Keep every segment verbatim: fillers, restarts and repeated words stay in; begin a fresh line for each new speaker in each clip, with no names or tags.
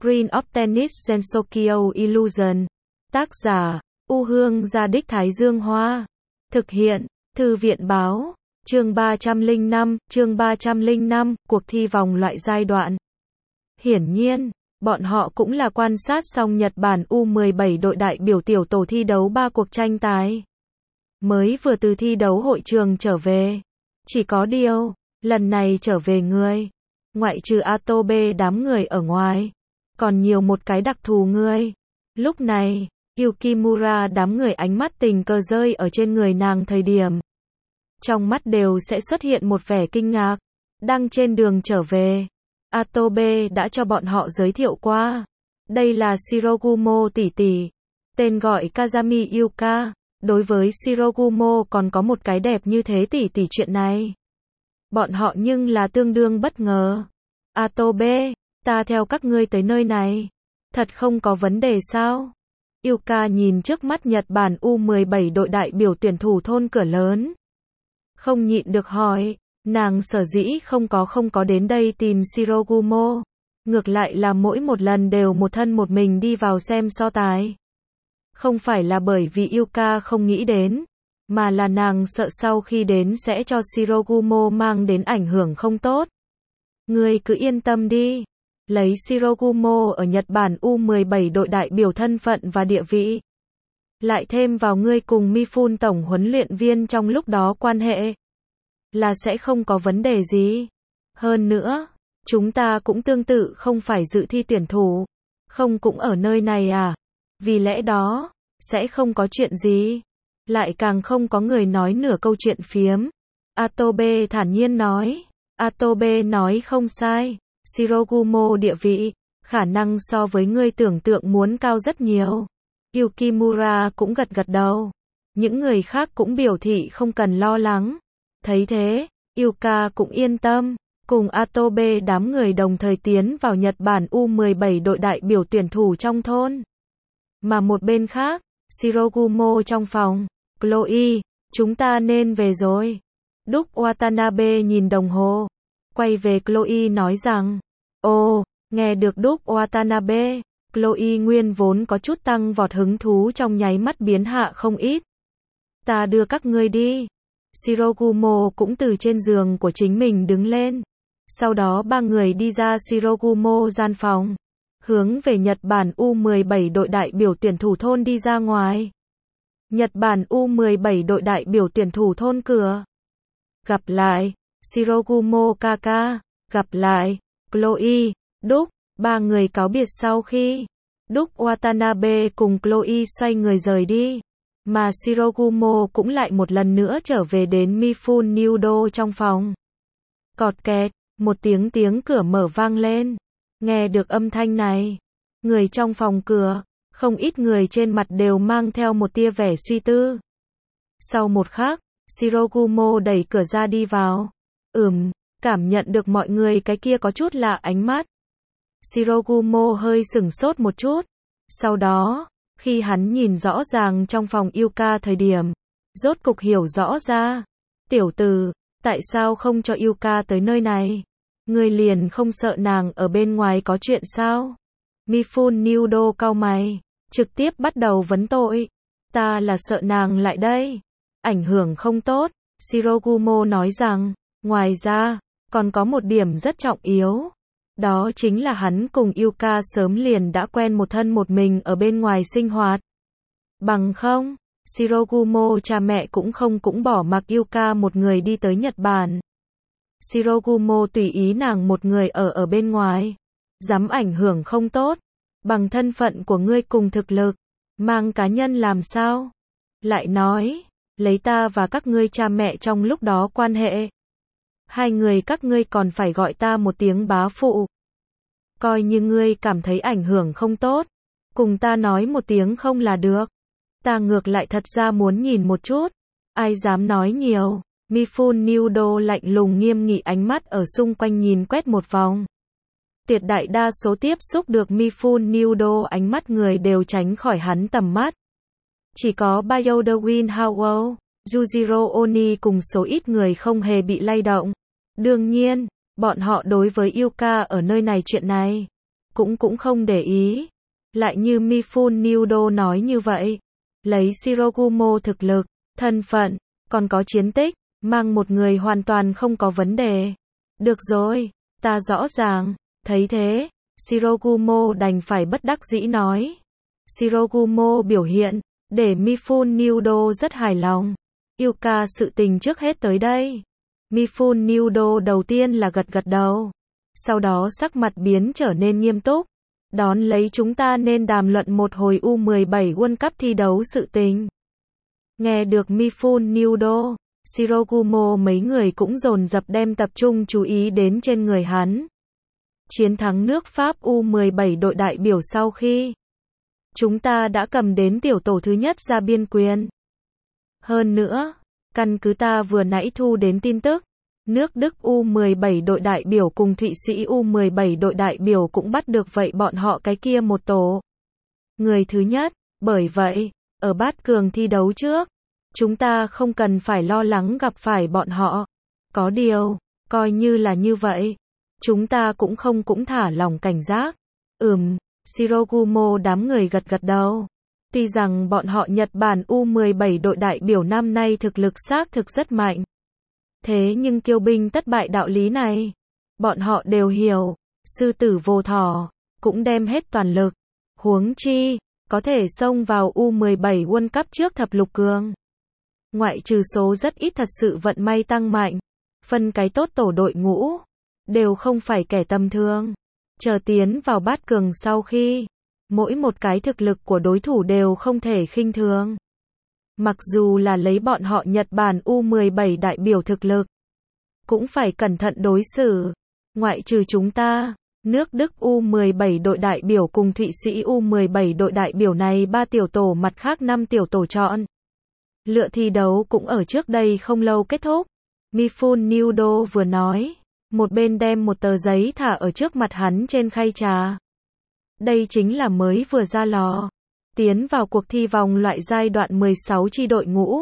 Screen of Tennis Gensokyo Illusion. Tác giả, U Hương Gia Đích Thái Dương Hoa. Thực hiện, Thư viện Báo. Chương ba trăm lẻ năm, chương ba trăm lẻ năm, cuộc thi vòng loại giai đoạn. Hiển nhiên, bọn họ cũng là quan sát xong Nhật Bản U mười bảy đội đại biểu tiểu tổ thi đấu ba cuộc tranh tài. Mới vừa từ thi đấu hội trường trở về. Chỉ có điều, lần này trở về người, ngoại trừ Atobe đám người ở ngoài, còn nhiều một cái đặc thù người. Lúc này, Yukimura đám người ánh mắt tình cờ rơi ở trên người nàng thời điểm. Trong mắt đều sẽ xuất hiện một vẻ kinh ngạc. Đang trên đường trở về, Atobe đã cho bọn họ giới thiệu qua. Đây là Shirogumo tỷ tỷ, tên gọi Kazami Yuka. Đối với Shirogumo còn có một cái đẹp như thế tỷ tỷ chuyện này, bọn họ nhưng là tương đương bất ngờ. Atobe, ta theo các ngươi tới nơi này, thật không có vấn đề sao? Yuka nhìn trước mắt Nhật Bản U mười bảy đội đại biểu tuyển thủ thôn cửa lớn, không nhịn được hỏi. Nàng sở dĩ không có không có đến đây tìm Shirogumo, ngược lại là mỗi một lần đều một thân một mình đi vào xem so tài. Không phải là bởi vì Yuka không nghĩ đến, mà là nàng sợ sau khi đến sẽ cho Shirogumo mang đến ảnh hưởng không tốt. Ngươi cứ yên tâm đi, lấy Shirogumo ở Nhật Bản U mười bảy đội đại biểu thân phận và địa vị, lại thêm vào ngươi cùng Mifune tổng huấn luyện viên trong lúc đó quan hệ, là sẽ không có vấn đề gì. Hơn nữa, chúng ta cũng tương tự không phải dự thi tuyển thủ, không cũng ở nơi này à? Vì lẽ đó, sẽ không có chuyện gì. Lại càng không có người nói nửa câu chuyện phiếm. Atobe thản nhiên nói. Atobe nói không sai. Shirogumo địa vị, khả năng so với ngươi tưởng tượng muốn cao rất nhiều. Yukimura cũng gật gật đầu. Những người khác cũng biểu thị không cần lo lắng. Thấy thế, Yuka cũng yên tâm. Cùng Atobe đám người đồng thời tiến vào Nhật Bản U mười bảy đội đại biểu tuyển thủ trong thôn. Mà một bên khác, Shirogumo trong phòng, Chloe, chúng ta nên về rồi. Đúc Watanabe nhìn đồng hồ, quay về Chloe nói rằng, ồ, nghe được Đúc Watanabe, Chloe nguyên vốn có chút tăng vọt hứng thú trong nháy mắt biến hạ không ít. Ta đưa các ngươi đi. Shirogumo cũng từ trên giường của chính mình đứng lên. Sau đó ba người đi ra Shirogumo gian phòng, hướng về Nhật Bản U mười bảy đội đại biểu tuyển thủ thôn đi ra ngoài. Nhật Bản U mười bảy đội đại biểu tuyển thủ thôn cửa. Gặp lại, Shirogumo kaka, gặp lại, Chloe, Đúc, ba người cáo biệt sau khi Đúc Watanabe cùng Chloe xoay người rời đi. Mà Shirogumo cũng lại một lần nữa trở về đến Mifune Nudo trong phòng. Cọt kẹt, một tiếng tiếng cửa mở vang lên. Nghe được âm thanh này, người trong phòng cửa, không ít người trên mặt đều mang theo một tia vẻ suy tư. Sau một khắc, Shirogumo đẩy cửa ra đi vào. Ừm, cảm nhận được mọi người cái kia có chút lạ ánh mắt. Shirogumo hơi sửng sốt một chút. Sau đó, khi hắn nhìn rõ ràng trong phòng Yuka thời điểm, rốt cục hiểu rõ ra. Tiểu tử, tại sao không cho Yuka tới nơi này? Ngươi liền không sợ nàng ở bên ngoài có chuyện sao? Mifune Nudo cau mày, trực tiếp bắt đầu vấn tội. Ta là sợ nàng lại đây, ảnh hưởng không tốt. Shirogumo nói rằng, ngoài ra, còn có một điểm rất trọng yếu. Đó chính là hắn cùng Yuka sớm liền đã quen một thân một mình ở bên ngoài sinh hoạt. Bằng không, Shirogumo cha mẹ cũng không cũng bỏ mặc Yuka một người đi tới Nhật Bản. Shirogumo tùy ý nàng một người ở ở bên ngoài, dám ảnh hưởng không tốt. Bằng thân phận của ngươi cùng thực lực, mang cá nhân làm sao? Lại nói, lấy ta và các ngươi cha mẹ trong lúc đó quan hệ, hai người các ngươi còn phải gọi ta một tiếng bá phụ. Coi như ngươi cảm thấy ảnh hưởng không tốt, cùng ta nói một tiếng không là được. Ta ngược lại thật ra muốn nhìn một chút. Ai dám nói nhiều. Mifune Nudo lạnh lùng nghiêm nghị ánh mắt ở xung quanh nhìn quét một vòng. Tuyệt đại đa số tiếp xúc được Mifune Nudo ánh mắt người đều tránh khỏi hắn tầm mắt. Chỉ có Bayodawin Howell, Yujiro Oni cùng số ít người không hề bị lay động. Đương nhiên, bọn họ đối với Yuka ở nơi này chuyện này, cũng cũng không để ý. Lại như Mifune Nudo nói như vậy, lấy Shirogumo thực lực, thân phận, còn có chiến tích, mang một người hoàn toàn không có vấn đề. Được rồi, ta rõ ràng, thấy thế, Shirogumo đành phải bất đắc dĩ nói. Shirogumo biểu hiện, để Mifune Nudo rất hài lòng. Yuka sự tình trước hết tới đây. Mifune Nudo đầu tiên là gật gật đầu. Sau đó sắc mặt biến trở nên nghiêm túc. Đón lấy chúng ta nên đàm luận một hồi U mười bảy World Cup thi đấu sự tình. Nghe được Mifune Nudo, Shirogumo mấy người cũng dồn dập đem tập trung chú ý đến trên người hắn. Chiến thắng nước Pháp U mười bảy đội đại biểu sau khi chúng ta đã cầm đến tiểu tổ thứ nhất ra biên quyền. Hơn nữa, căn cứ ta vừa nãy thu đến tin tức, nước Đức U mười bảy đội đại biểu cùng Thụy Sĩ U mười bảy đội đại biểu cũng bắt được vậy bọn họ cái kia một tổ. Người thứ nhất, bởi vậy, ở bát cường thi đấu trước, chúng ta không cần phải lo lắng gặp phải bọn họ. Có điều, coi như là như vậy, chúng ta cũng không cũng thả lỏng cảnh giác. Ừm, Shirogumo đám người gật gật đầu. Tuy rằng bọn họ Nhật Bản U mười bảy đội đại biểu năm nay thực lực xác thực rất mạnh. Thế nhưng kiêu binh tất bại đạo lý này, bọn họ đều hiểu, sư tử vô thỏ, cũng đem hết toàn lực. Huống chi, có thể xông vào U mười bảy World Cup trước thập lục cường. Ngoại trừ số rất ít thật sự vận may tăng mạnh, phân cái tốt tổ đội ngũ, đều không phải kẻ tầm thường. Chờ tiến vào bát cường sau khi, mỗi một cái thực lực của đối thủ đều không thể khinh thường. Mặc dù là lấy bọn họ Nhật Bản U mười bảy đại biểu thực lực, cũng phải cẩn thận đối xử. Ngoại trừ chúng ta, nước Đức U mười bảy đội đại biểu cùng Thụy Sĩ U mười bảy đội đại biểu này ba tiểu tổ mặt khác năm tiểu tổ chọn. Lựa thi đấu cũng ở trước đây không lâu kết thúc. Mifune Nudo vừa nói, một bên đem một tờ giấy thả ở trước mặt hắn trên khay trà. Đây chính là mới vừa ra lò, tiến vào cuộc thi vòng loại giai đoạn mười sáu chi đội ngũ.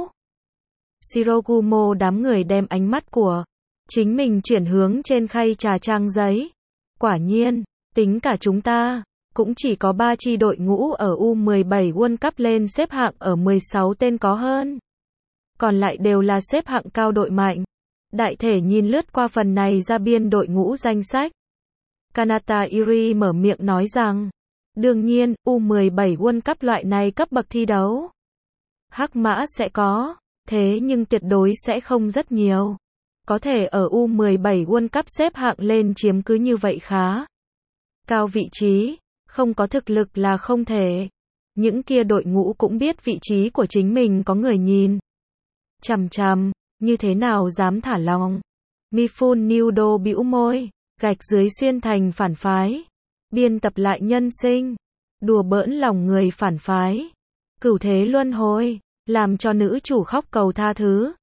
Shirogumo đám người đem ánh mắt của chính mình chuyển hướng trên khay trà trang giấy. Quả nhiên, tính cả chúng ta, cũng chỉ có ba chi đội ngũ ở U mười bảy World Cup lên xếp hạng ở mười sáu tên có hơn. Còn lại đều là xếp hạng cao đội mạnh. Đại thể nhìn lướt qua phần này ra biên đội ngũ danh sách. Kanata Iri mở miệng nói rằng, đương nhiên, U mười bảy World Cup loại này cấp bậc thi đấu, hắc mã sẽ có, thế nhưng tuyệt đối sẽ không rất nhiều. Có thể ở U mười bảy World Cup xếp hạng lên chiếm cứ như vậy khá cao vị trí, không có thực lực là không thể. Những kia đội ngũ cũng biết vị trí của chính mình có người nhìn chằm chằm, như thế nào dám thả lòng. Mifune Nudo bĩu môi, gạch dưới xuyên thành phản phái, biên tập lại nhân sinh, đùa bỡn lòng người phản phái, cửu thế luân hồi, làm cho nữ chủ khóc cầu tha thứ.